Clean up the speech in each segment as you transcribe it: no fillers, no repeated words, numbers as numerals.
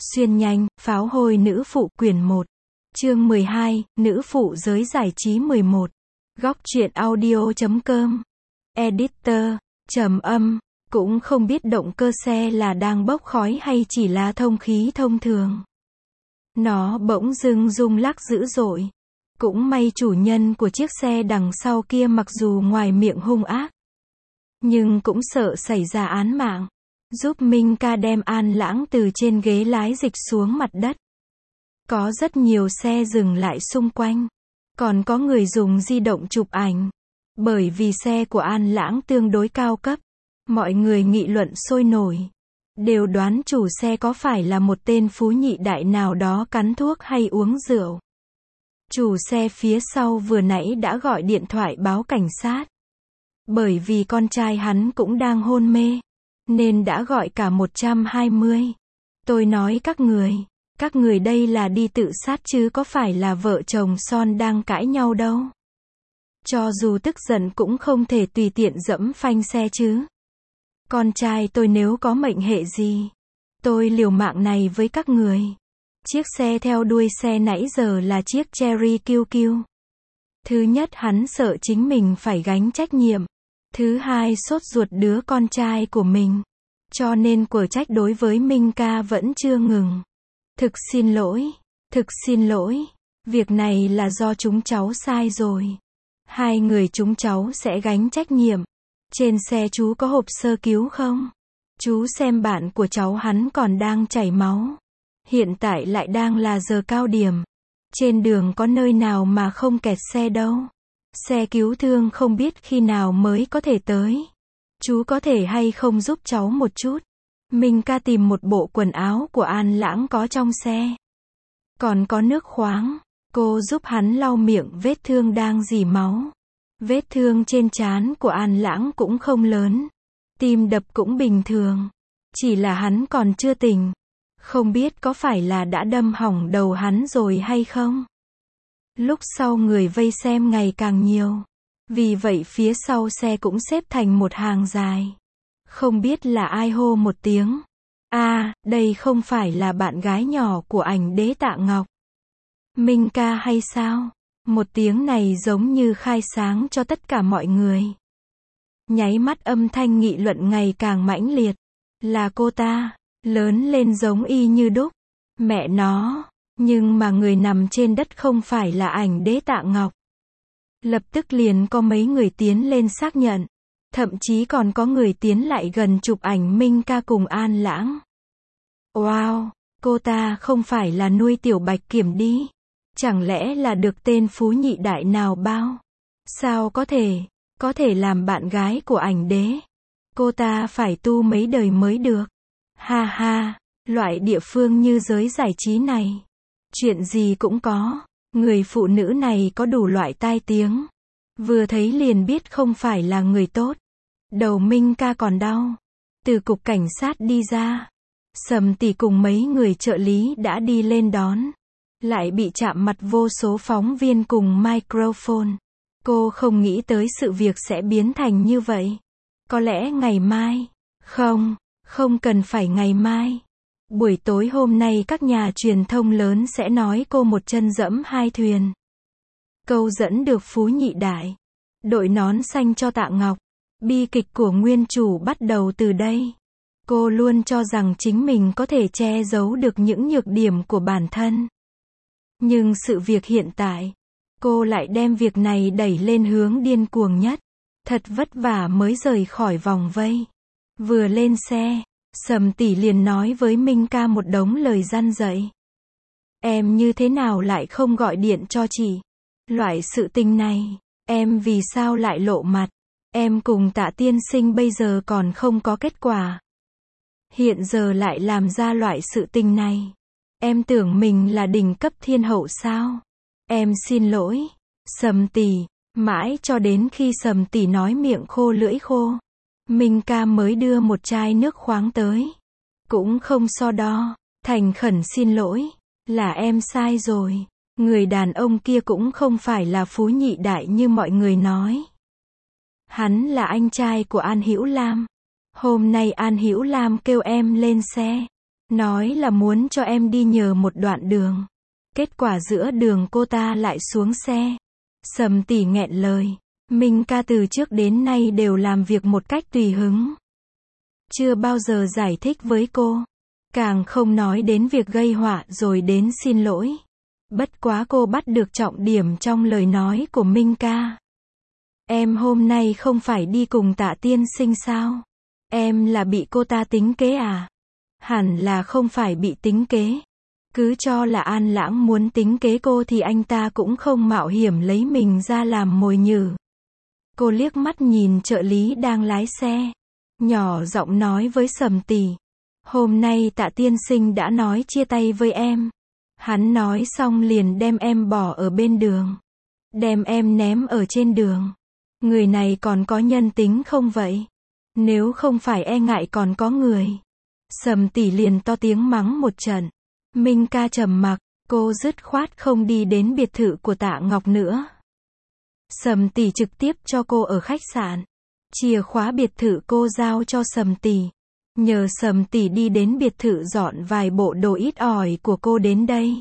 Xuyên nhanh, pháo hôi nữ phụ quyển 1. Chương 12, nữ phụ giới giải trí 11. Góc truyện audio.com. Editor, trầm âm, cũng không biết động cơ xe là đang bốc khói hay chỉ là thông khí thông thường. Nó bỗng dưng rung lắc dữ dội. Cũng may chủ nhân của chiếc xe đằng sau kia mặc dù ngoài miệng hung ác, nhưng cũng sợ xảy ra án mạng. Giúp Minh Ca đem An Lãng từ trên ghế lái dịch xuống mặt đất. Có rất nhiều xe dừng lại xung quanh. Còn có người dùng di động chụp ảnh. Bởi vì xe của An Lãng tương đối cao cấp. Mọi người nghị luận sôi nổi. Đều đoán chủ xe có phải là một tên phú nhị đại nào đó cắn thuốc hay uống rượu. Chủ xe phía sau vừa nãy đã gọi điện thoại báo cảnh sát. Bởi vì con trai hắn cũng đang hôn mê, nên đã gọi cả 120. Tôi nói các người đây là đi tự sát chứ có phải là vợ chồng son đang cãi nhau đâu. Cho dù tức giận cũng không thể tùy tiện giẫm phanh xe chứ. Con trai tôi nếu có mệnh hệ gì, tôi liều mạng này với các người. Chiếc xe theo đuôi xe nãy giờ là chiếc Cherry QQ. Thứ nhất hắn sợ chính mình phải gánh trách nhiệm. Thứ hai sốt ruột đứa con trai của mình. Cho nên quở trách đối với Minh Ca vẫn chưa ngừng. Thực xin lỗi. Việc này là do chúng cháu sai rồi. Hai người chúng cháu sẽ gánh trách nhiệm. Trên xe chú có hộp sơ cứu không? Chú xem bạn của cháu hắn còn đang chảy máu. Hiện tại lại đang là giờ cao điểm. Trên đường có nơi nào mà không kẹt xe đâu. Xe cứu thương không biết khi nào mới có thể tới. Chú có thể hay không giúp cháu một chút? Minh Ca tìm một bộ quần áo của An Lãng có trong xe. Còn có nước khoáng. Cô giúp hắn lau miệng vết thương đang rỉ máu. Vết thương trên trán của An Lãng cũng không lớn. Tim đập cũng bình thường. Chỉ là hắn còn chưa tỉnh. Không biết có phải là đã đâm hỏng đầu hắn rồi hay không? Lúc sau người vây xem ngày càng nhiều. Vì vậy phía sau xe cũng xếp thành một hàng dài. Không biết là ai hô một tiếng. Đây không phải là bạn gái nhỏ của ảnh đế Tạ Ngọc. Minh Ca hay sao? Một tiếng này giống như khai sáng cho tất cả mọi người. Nháy mắt âm thanh nghị luận ngày càng mãnh liệt. Là cô ta, lớn lên giống y như đúc. Mẹ nó, nhưng mà người nằm trên đất không phải là ảnh đế Tạ Ngọc. Lập tức liền có mấy người tiến lên xác nhận. Thậm chí còn có người tiến lại gần chụp ảnh Minh Ca cùng An Lãng. Wow, cô ta không phải là nuôi Tiểu Bạch Kiểm đi. Chẳng lẽ là được tên phú nhị đại nào bao? Sao có thể làm bạn gái của ảnh đế? Cô ta phải tu mấy đời mới được. Ha ha, loại địa phương như giới giải trí này. Chuyện gì cũng có. Người phụ nữ này có đủ loại tai tiếng. Vừa thấy liền biết không phải là người tốt. Đầu Minh Ca còn đau. Từ cục cảnh sát đi ra. Sầm tỷ cùng mấy người trợ lý đã đi lên đón. Lại bị chạm mặt vô số phóng viên cùng microphone. Cô không nghĩ tới sự việc sẽ biến thành như vậy. Có lẽ ngày mai. Không cần phải ngày mai. Buổi tối hôm nay các nhà truyền thông lớn sẽ nói cô một chân dẫm hai thuyền. Câu dẫn được phú nhị đại. Đội nón xanh cho Tạ Ngọc. Bi kịch của nguyên chủ bắt đầu từ đây. Cô luôn cho rằng chính mình có thể che giấu được những nhược điểm của bản thân. Nhưng sự việc hiện tại, cô lại đem việc này đẩy lên hướng điên cuồng nhất. Thật vất vả mới rời khỏi vòng vây. Vừa lên xe, Sầm tỷ liền nói với Minh Ca một đống lời răn dạy. Em như thế nào lại không gọi điện cho chị? Loại sự tình này, em vì sao lại lộ mặt? Em cùng Tạ tiên sinh bây giờ còn không có kết quả. Hiện giờ lại làm ra loại sự tình này. Em tưởng mình là đỉnh cấp thiên hậu sao? Em xin lỗi, Sầm tỷ. Mãi cho đến khi Sầm tỷ nói miệng khô lưỡi khô, Minh Ca mới đưa một chai nước khoáng tới. Cũng không so đo, thành khẩn xin lỗi. Là em sai rồi. Người đàn ông kia cũng không phải là phú nhị đại như mọi người nói. Hắn là anh trai của An Hữu Lam. Hôm nay An Hữu Lam kêu em lên xe. Nói là muốn cho em đi nhờ một đoạn đường. Kết quả giữa đường cô ta lại xuống xe. Sầm Tỷ nghẹn lời. Minh ca từ trước đến nay đều làm việc một cách tùy hứng. Chưa bao giờ giải thích với cô. Càng không nói đến việc gây họa rồi đến xin lỗi. Bất quá cô bắt được trọng điểm trong lời nói của Minh ca. Em hôm nay không phải đi cùng Tạ tiên sinh sao? Em là bị cô ta tính kế à? Hẳn là không phải bị tính kế. Cứ cho là An Lãng muốn tính kế cô thì anh ta cũng không mạo hiểm lấy mình ra làm mồi nhử. Cô liếc mắt nhìn trợ lý đang lái xe. Nhỏ giọng nói với Sầm Tỷ. Hôm nay Tạ tiên sinh đã nói chia tay với em. Hắn nói xong liền đem em bỏ ở bên đường. Đem em ném ở trên đường. Người này còn có nhân tính không vậy? Nếu không phải e ngại còn có người. Sầm Tỷ liền to tiếng mắng một trận. Minh ca trầm mặc, cô dứt khoát không đi đến biệt thự của Tạ Ngọc nữa. Sầm Tỷ trực tiếp cho cô ở khách sạn. Chìa khóa biệt thự cô giao cho Sầm Tỷ. Nhờ Sầm Tỷ đi đến biệt thự dọn vài bộ đồ ít ỏi của cô đến đây.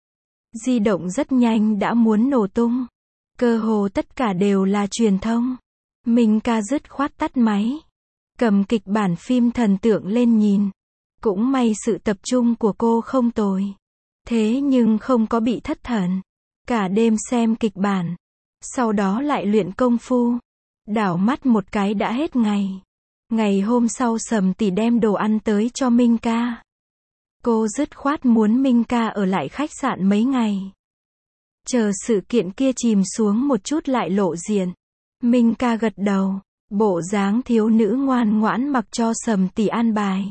Di động rất nhanh đã muốn nổ tung. Cơ hồ tất cả đều là truyền thông. Minh ca dứt khoát tắt máy. Cầm kịch bản phim thần tượng lên nhìn. Cũng may sự tập trung của cô không tồi. Thế nhưng không có bị thất thần. Cả đêm xem kịch bản. Sau đó lại luyện công phu. Đảo mắt một cái đã hết ngày. Ngày hôm sau Sầm Tỷ đem đồ ăn tới cho Minh ca. Cô dứt khoát muốn Minh ca ở lại khách sạn mấy ngày. Chờ sự kiện kia chìm xuống một chút lại lộ diện. Minh ca gật đầu. Bộ dáng thiếu nữ ngoan ngoãn mặc cho Sầm Tỷ an bài.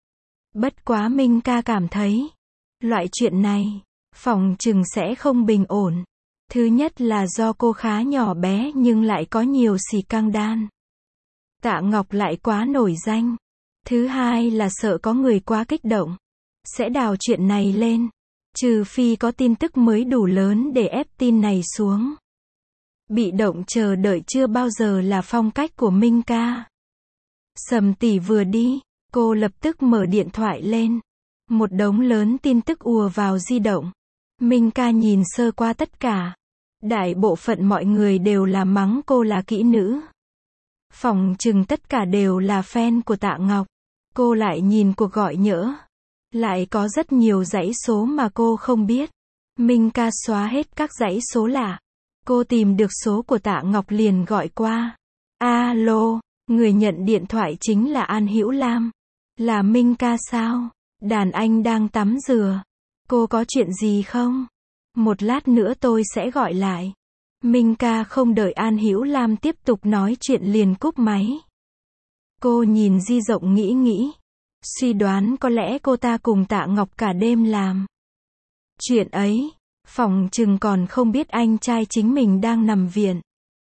Bất quá Minh ca cảm thấy. Loại chuyện này. Phòng chừng sẽ không bình ổn. Thứ nhất là do cô khá nhỏ bé nhưng lại có nhiều xì căng đan. Tạ Ngọc lại quá nổi danh. Thứ hai là sợ có người quá kích động. Sẽ đào chuyện này lên. Trừ phi có tin tức mới đủ lớn để ép tin này xuống. Bị động chờ đợi chưa bao giờ là phong cách của Minh ca. Sầm Tỷ vừa đi, cô lập tức mở điện thoại lên. Một đống lớn tin tức ùa vào di động. Minh ca nhìn sơ qua tất cả. Đại bộ phận mọi người đều là mắng cô là kỹ nữ. Phòng chừng tất cả đều là fan của Tạ Ngọc. Cô lại nhìn cuộc gọi nhỡ. Lại có rất nhiều dãy số mà cô không biết. Minh ca xóa hết các dãy số lạ. Cô tìm được số của Tạ Ngọc liền gọi qua. Alo, người nhận điện thoại chính là An Hữu Lam. Là Minh ca sao? Đàn anh đang tắm rửa. Cô có chuyện gì không? Một lát nữa tôi sẽ gọi lại. Minh ca không đợi An Hữu Lam tiếp tục nói chuyện liền cúp máy. Cô nhìn di động nghĩ. Suy đoán có lẽ cô ta cùng Tạ Ngọc cả đêm làm chuyện ấy. Phòng chừng còn không biết anh trai chính mình đang nằm viện.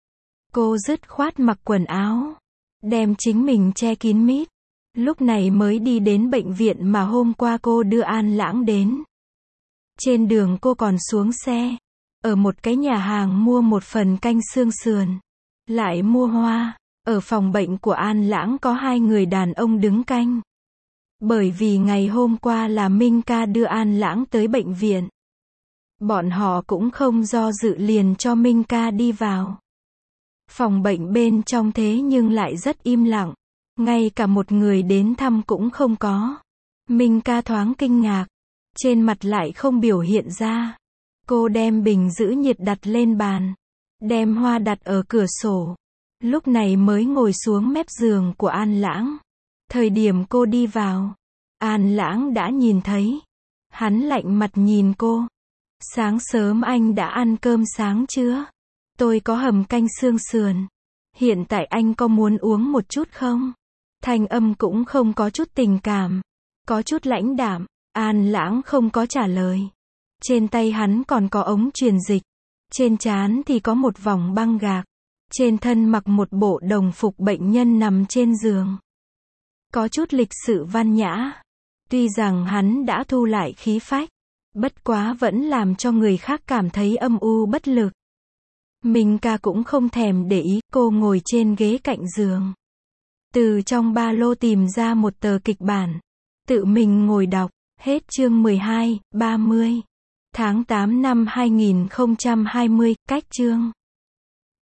Cô dứt khoát mặc quần áo. Đem chính mình che kín mít. Lúc này mới đi đến bệnh viện mà hôm qua cô đưa An Lãng đến. Trên đường cô còn xuống xe. Ở một cái nhà hàng mua một phần canh xương sườn. Lại mua hoa. Ở phòng bệnh của An Lãng có hai người đàn ông đứng canh. Bởi vì ngày hôm qua là Minh ca đưa An Lãng tới bệnh viện. Bọn họ cũng không do dự liền cho Minh ca đi vào. Phòng bệnh bên trong thế nhưng lại rất im lặng. Ngay cả một người đến thăm cũng không có. Minh ca thoáng kinh ngạc. Trên mặt lại không biểu hiện ra. Cô đem bình giữ nhiệt đặt lên bàn. Đem hoa đặt ở cửa sổ. Lúc này mới ngồi xuống mép giường của An Lãng. Thời điểm cô đi vào, An Lãng đã nhìn thấy. Hắn lạnh mặt nhìn cô. Sáng sớm anh đã ăn cơm sáng chưa? Tôi có hầm canh xương sườn. Hiện tại anh có muốn uống một chút không? Thanh âm cũng không có chút tình cảm. Có chút lãnh đạm. An Lãng không có trả lời. Trên tay hắn còn có ống truyền dịch. Trên trán thì có một vòng băng gạc. Trên thân mặc một bộ đồng phục bệnh nhân nằm trên giường. Có chút lịch sự văn nhã. Tuy rằng hắn đã thu lại khí phách. Bất quá vẫn làm cho người khác cảm thấy âm u bất lực. Minh ca cũng không thèm để ý, cô ngồi trên ghế cạnh giường. Từ trong ba lô tìm ra một tờ kịch bản. Tự mình ngồi đọc. Hết chương 12, 30. Tháng 8 năm 2020, cách chương